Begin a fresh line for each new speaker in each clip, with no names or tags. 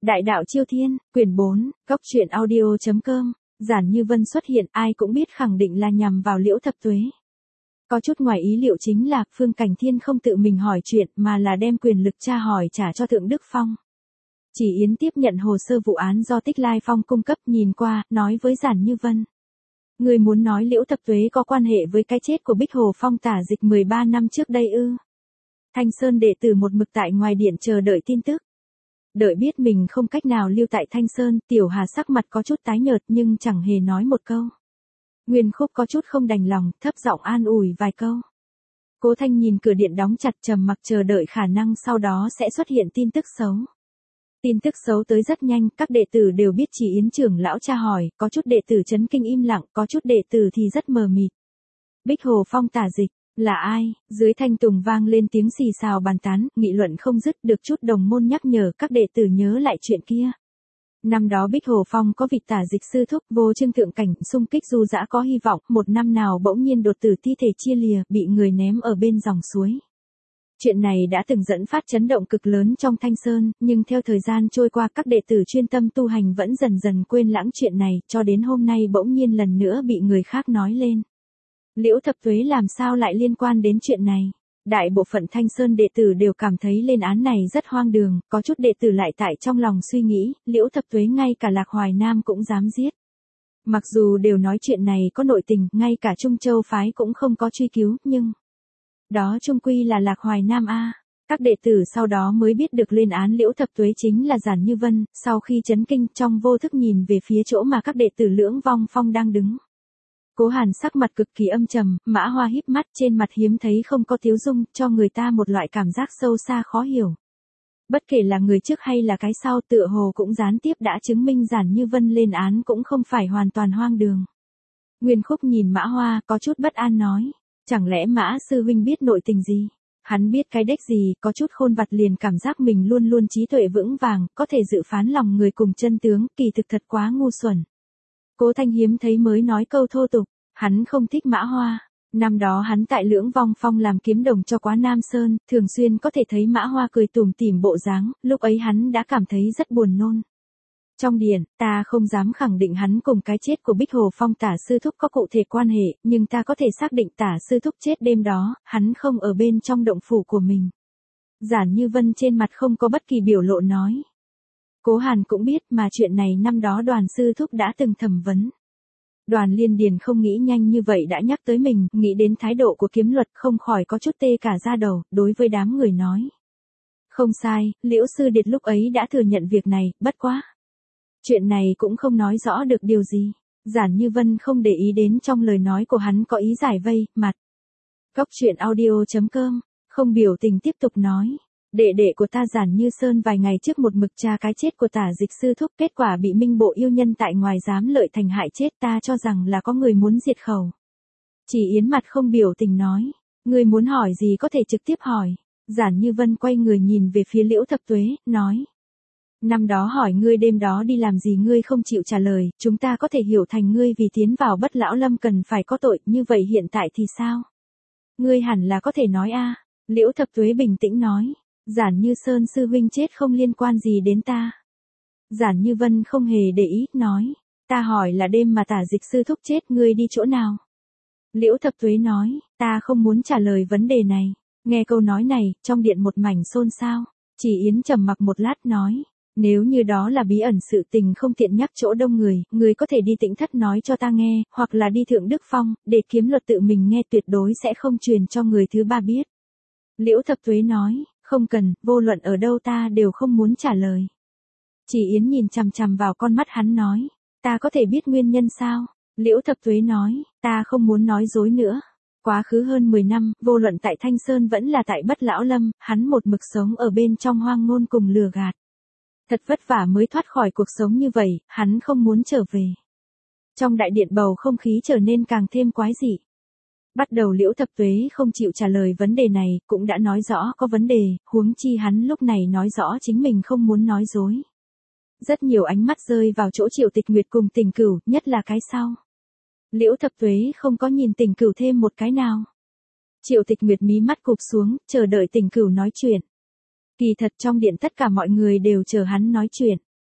Đại đạo Chiêu Thiên, quyển 4, góc truyện audio.com, Giản Như Vân xuất hiện ai cũng biết khẳng định là nhằm vào Liễu Thập Tuế. Có chút ngoài ý liệu chính là Phương Cảnh Thiên không tự mình hỏi chuyện mà là đem quyền lực tra hỏi trả cho Thượng Đức Phong. Chỉ Yến tiếp nhận hồ sơ vụ án do Tích Lai Phong cung cấp nhìn qua, nói với Giản Như Vân. Người muốn nói Liễu Thập Tuế có quan hệ với cái chết của Bích Hồ Phong tả dịch 13 năm trước đây ư? Thanh Sơn đệ tử một mực tại ngoài điện chờ đợi tin tức. Đợi biết mình không cách nào lưu tại Thanh Sơn, Tiểu Hà sắc mặt có chút tái nhợt nhưng chẳng hề nói một câu. Nguyên Khúc có chút không đành lòng, thấp giọng an ủi vài câu. Cố Thanh nhìn cửa điện đóng chặt trầm mặc chờ đợi khả năng sau đó sẽ xuất hiện tin tức xấu. Tin tức xấu tới rất nhanh, các đệ tử đều biết Chỉ Yến trưởng lão tra hỏi, có chút đệ tử chấn kinh im lặng, có chút đệ tử thì rất mờ mịt. Bích Hồ Phong tả dịch, là ai? Dưới thanh tùng vang lên tiếng xì xào bàn tán, nghị luận không dứt, được chút đồng môn nhắc nhở các đệ tử nhớ lại chuyện kia. Năm đó Bích Hồ Phong có vị tả dịch sư thúc vô trương thượng cảnh xung kích du dã có hy vọng, một năm nào bỗng nhiên đột tử thi thể chia lìa, bị người ném ở bên dòng suối. Chuyện này đã từng dẫn phát chấn động cực lớn trong Thanh Sơn, nhưng theo thời gian trôi qua các đệ tử chuyên tâm tu hành vẫn dần dần quên lãng chuyện này, cho đến hôm nay bỗng nhiên lần nữa bị người khác nói lên. Liễu Thập Tuế làm sao lại liên quan đến chuyện này? Đại bộ phận Thanh Sơn đệ tử đều cảm thấy lên án này rất hoang đường, có chút đệ tử lại tại trong lòng suy nghĩ, Liễu Thập Tuế ngay cả Lạc Hoài Nam cũng dám giết. Mặc dù đều nói chuyện này có nội tình, ngay cả Trung Châu phái cũng không có truy cứu, nhưng đó chung quy là Lạc Hoài Nam a. Các đệ tử sau đó mới biết được lên án Liễu Thập Tuế chính là Giản Như Vân, sau khi chấn kinh trong vô thức nhìn về phía chỗ mà các đệ tử Lưỡng Vong Phong đang đứng. Cố Hàn sắc mặt cực kỳ âm trầm, Mã Hoa híp mắt trên mặt hiếm thấy không có tiếu dung, cho người ta một loại cảm giác sâu xa khó hiểu. Bất kể là người trước hay là cái sau tựa hồ cũng gián tiếp đã chứng minh Giản Như Vân lên án cũng không phải hoàn toàn hoang đường. Nguyên Khúc nhìn Mã Hoa có chút bất an nói, chẳng lẽ Mã sư huynh biết nội tình gì? Hắn biết cái đếch gì, có chút khôn vặt liền cảm giác mình luôn luôn trí tuệ vững vàng, có thể dự phán lòng người cùng chân tướng, kỳ thực thật quá ngu xuẩn. Cố Thanh hiếm thấy mới nói câu thô tục, hắn không thích Mã Hoa. Năm đó hắn tại Lưỡng Vong Phong làm kiếm đồng cho Quá Nam Sơn, thường xuyên có thể thấy Mã Hoa cười tủm tỉm bộ dáng, lúc ấy hắn đã cảm thấy rất buồn nôn. Trong điện, ta không dám khẳng định hắn cùng cái chết của Bích Hồ Phong tả sư thúc có cụ thể quan hệ, nhưng ta có thể xác định tả sư thúc chết đêm đó, hắn không ở bên trong động phủ của mình. Giản Như Vân trên mặt không có bất kỳ biểu lộ nói. Cố Hàn cũng biết mà chuyện này năm đó Đoàn sư thúc đã từng thẩm vấn. Đoàn Liên Điền không nghĩ nhanh như vậy đã nhắc tới mình, nghĩ đến thái độ của kiếm luật không khỏi có chút tê cả da đầu, đối với đám người nói. Không sai, Liễu Sư Điệt lúc ấy đã thừa nhận việc này, bất quá. Chuyện này cũng không nói rõ được điều gì. Giản Như Vân không để ý đến trong lời nói của hắn có ý giải vây, mặt. Góc truyện audio.com, không biểu tình tiếp tục nói. Đệ đệ của ta Giản Như Sơn vài ngày trước một mực tra cái chết của tả dịch sư thúc, kết quả bị Minh Bộ yêu nhân tại ngoài giám lợi thành hại chết, ta cho rằng là có người muốn diệt khẩu. Chỉ Yến mặt không biểu tình nói, người muốn hỏi gì có thể trực tiếp hỏi. Giản Như Vân quay người nhìn về phía Liễu Thập Tuế, nói. Năm đó hỏi ngươi đêm đó đi làm gì ngươi không chịu trả lời, chúng ta có thể hiểu thành ngươi vì tiến vào Bất Lão Lâm cần phải có tội, như vậy hiện tại thì sao? Ngươi hẳn là có thể nói a. Liễu Thập Tuế bình tĩnh nói. Giản Như Sơn sư huynh chết không liên quan gì đến ta. Giản Như Vân không hề để ý, nói. Ta hỏi là đêm mà tả dịch sư thúc chết ngươi đi chỗ nào? Liễu Thập Tuế nói, ta không muốn trả lời vấn đề này. Nghe câu nói này, trong điện một mảnh xôn xao. Chỉ Yến trầm mặc một lát nói. Nếu như đó là bí ẩn sự tình không tiện nhắc chỗ đông người, người có thể đi Tĩnh Thất nói cho ta nghe, hoặc là đi Thượng Đức Phong, để kiếm luật tự mình nghe tuyệt đối sẽ không truyền cho người thứ ba biết. Liễu Thập Tuế nói. Không cần, vô luận ở đâu ta đều không muốn trả lời. Chỉ Yến nhìn chằm chằm vào con mắt hắn nói. Ta có thể biết nguyên nhân sao? Liễu Thập Tuế nói. Ta không muốn nói dối nữa. Quá khứ hơn 10 năm, vô luận tại Thanh Sơn vẫn là tại Bất Lão Lâm, hắn một mực sống ở bên trong hoang ngôn cùng lừa gạt. Thật vất vả mới thoát khỏi cuộc sống như vậy, hắn không muốn trở về. Trong đại điện bầu không khí trở nên càng thêm quái dị. Bắt đầu Liễu Thập Tuế không chịu trả lời vấn đề này, cũng đã nói rõ có vấn đề, huống chi hắn lúc này nói rõ chính mình không muốn nói dối. Rất nhiều ánh mắt rơi vào chỗ Triệu Tịch Nguyệt cùng Tình Cửu, nhất là cái sau. Liễu Thập Tuế không có nhìn Tình Cửu thêm một cái nào. Triệu Tịch Nguyệt mí mắt cụp xuống, chờ đợi Tình Cửu nói chuyện. Kỳ thật trong điện tất cả mọi người đều chờ hắn nói chuyện.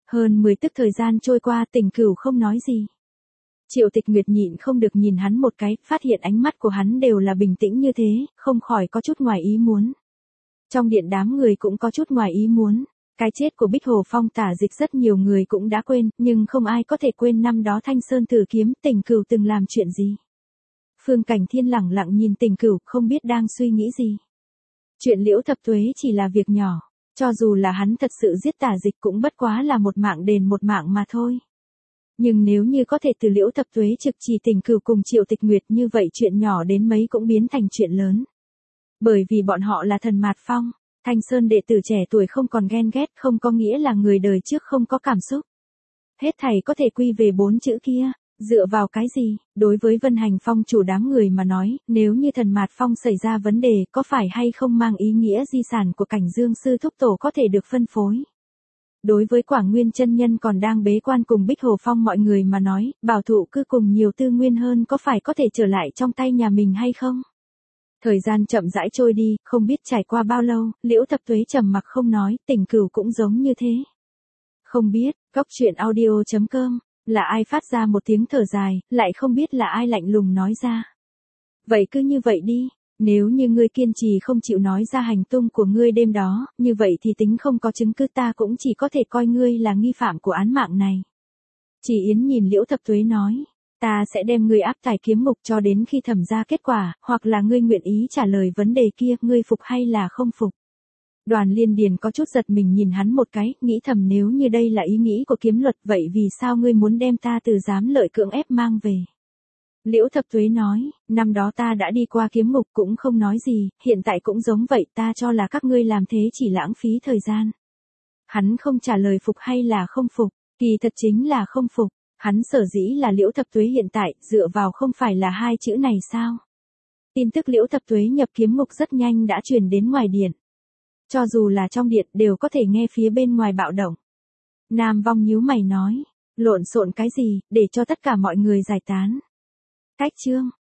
Hơn 10 tức thời gian trôi qua, Tình Cửu không nói gì. Triệu Tịch Nguyệt nhịn không được nhìn hắn một cái, phát hiện ánh mắt của hắn đều là bình tĩnh như thế, không khỏi có chút ngoài ý muốn. Trong điện đám người cũng có chút ngoài ý muốn. Cái chết của Bích Hồ Phong Tả Dịch rất nhiều người cũng đã quên, nhưng không ai có thể quên năm đó Thanh Sơn Tử Kiếm Tình Cửu từng làm chuyện gì. Phương Cảnh Thiên lẳng lặng nhìn Tình Cửu, không biết đang suy nghĩ gì. Chuyện Liễu Thập Tuế chỉ là việc nhỏ, cho dù là hắn thật sự giết Tả Dịch cũng bất quá là một mạng đền một mạng mà thôi. Nhưng nếu như có thể từ Liễu Thập Tuế trực trì Tình Cửu cùng Triệu Tịch Nguyệt như vậy, chuyện nhỏ đến mấy cũng biến thành chuyện lớn. Bởi vì bọn họ là thần Mạt Phong, Thanh Sơn đệ tử trẻ tuổi không còn ghen ghét, không có nghĩa là người đời trước không có cảm xúc. Hết thảy có thể quy về 4 chữ kia, dựa vào cái gì? Đối với Vân Hành Phong chủ đám người mà nói, nếu như thần Mạt Phong xảy ra vấn đề, có phải hay không mang ý nghĩa di sản của Cảnh Dương sư thúc tổ có thể được phân phối? Đối với Quảng Nguyên chân nhân còn đang bế quan cùng Bích Hồ Phong mọi người mà nói, bảo thụ cứ cùng nhiều tư nguyên hơn có phải có thể trở lại trong tay nhà mình hay không? Thời gian chậm rãi trôi đi, không biết trải qua bao lâu, Liễu Thập Tuế trầm mặc không nói, Tình Cửu cũng giống như thế. Không biết, góc truyện audio.com, là ai phát ra một tiếng thở dài, lại không biết là ai lạnh lùng nói ra. Vậy cứ như vậy đi, nếu như ngươi kiên trì không chịu nói ra hành tung của ngươi đêm đó, như vậy thì tính không có chứng cứ ta cũng chỉ có thể coi ngươi là nghi phạm của án mạng này. Chỉ Yến nhìn Liễu Thập Tuế nói. Ta sẽ đem ngươi áp tải kiếm ngục cho đến khi thẩm ra kết quả, hoặc là ngươi nguyện ý trả lời vấn đề kia, ngươi phục hay là không phục. Đoàn Liên Điền có chút giật mình nhìn hắn một cái, nghĩ thầm nếu như đây là ý nghĩ của kiếm luật, vậy vì sao ngươi muốn đem ta từ giám lợi cưỡng ép mang về? Liễu Thập Tuế nói, năm đó ta đã đi qua kiếm ngục cũng không nói gì, hiện tại cũng giống vậy, ta cho là các ngươi làm thế chỉ lãng phí thời gian. Hắn không trả lời phục hay là không phục, kỳ thật chính là không phục. Hắn sở dĩ là Liễu Thập Tuế hiện tại, dựa vào không phải là hai chữ này sao? Tin tức Liễu Thập Tuế nhập kiếm ngục rất nhanh đã truyền đến ngoài điện. Cho dù là trong điện đều có thể nghe phía bên ngoài bạo động. Nam Vong nhíu mày nói, lộn xộn cái gì, để cho tất cả mọi người giải tán. Cách chương.